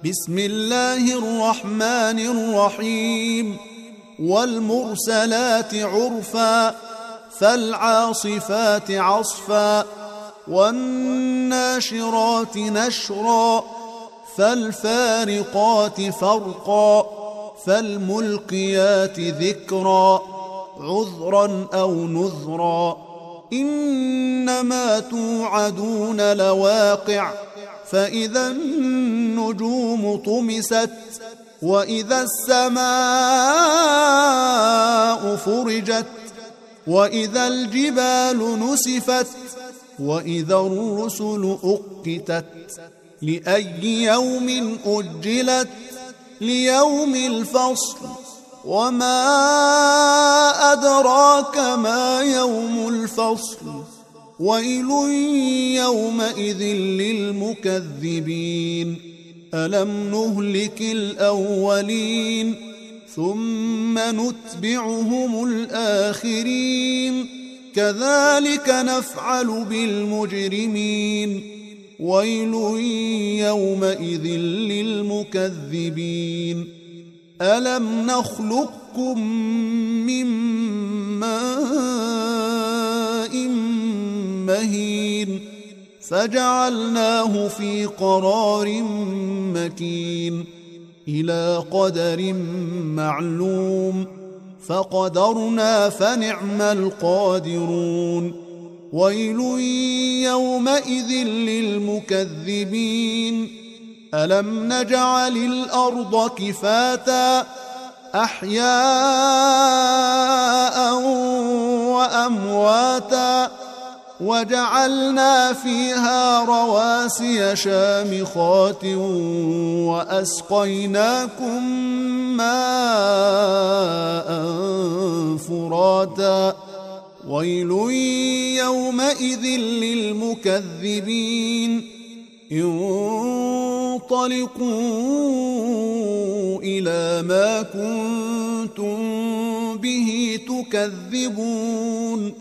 بسم الله الرحمن الرحيم والمرسلات عرفا فالعاصفات عصفا والناشرات نشرا فالفارقات فرقا فالملقيات ذكرا عذرا أو نذرا إنما توعدون لواقع فإذا النجوم طمست وإذا السماء فرجت وإذا الجبال نسفت وإذا الرسل أقتت لأي يوم أجلت ليوم الفصل وما أدراك ما يوم الفصل ويل يومئذ للمكذبين ألم نهلك الأولين ثم نتبعهم الآخرين كذلك نفعل بالمجرمين ويل يومئذ للمكذبين ألم نخلقكم من ماء مهين فجعلناه في قرار مكين إلى قدر معلوم فقدرنا فنعم القادرون ويل يومئذ للمكذبين ألم نجعل الأرض كفاتا أحياء وأمواتا وجعلنا فيها رواسي شامخات وأسقيناكم ماء فراتا ويل يومئذ للمكذبين انطلقوا إلى ما كنتم به تكذبون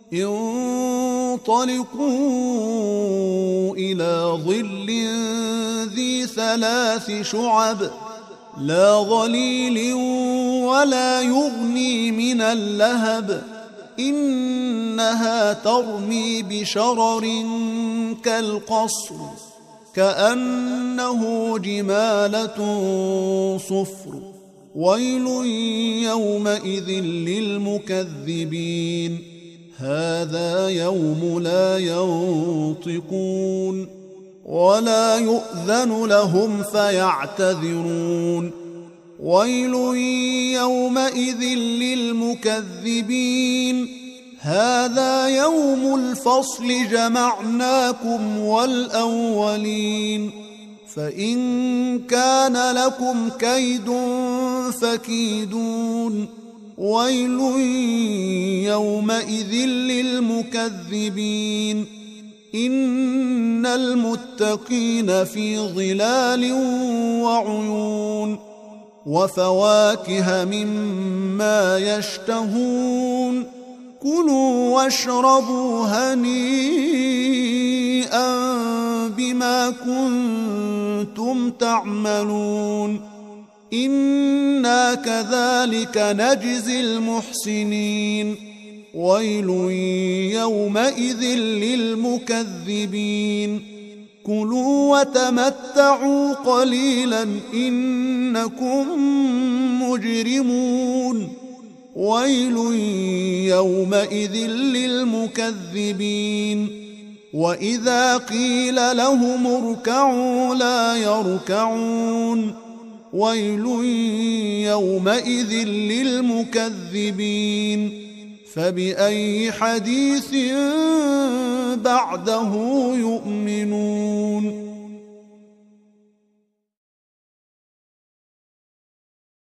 انطلقوا إلى ظل ذي 3 شعب لا ظليل ولا يغني من اللهب إنها ترمي بشرر كالقصر كأنه جمالة صفر ويل يومئذ للمكذبين هذا يوم لا ينطقون ولا يؤذن لهم فيعتذرون ويل يومئذ للمكذبين هذا يوم الفصل جمعناكم والأولين فإن كان لكم كيد فكيدون ويل يومئذ للمكذبين إن المتقين في ظلال وعيون وفواكه مما يشتهون كلوا واشربوا هنيئا بما كنتم تعملون إنا كذلك نجزي المحسنين ويل يومئذ للمكذبين كلوا وتمتعوا قليلا إنكم مجرمون ويل يومئذ للمكذبين وإذا قيل لهم اركعوا لا يركعون ويل يومئذ للمكذبين فبأي حديث بعده يؤمنون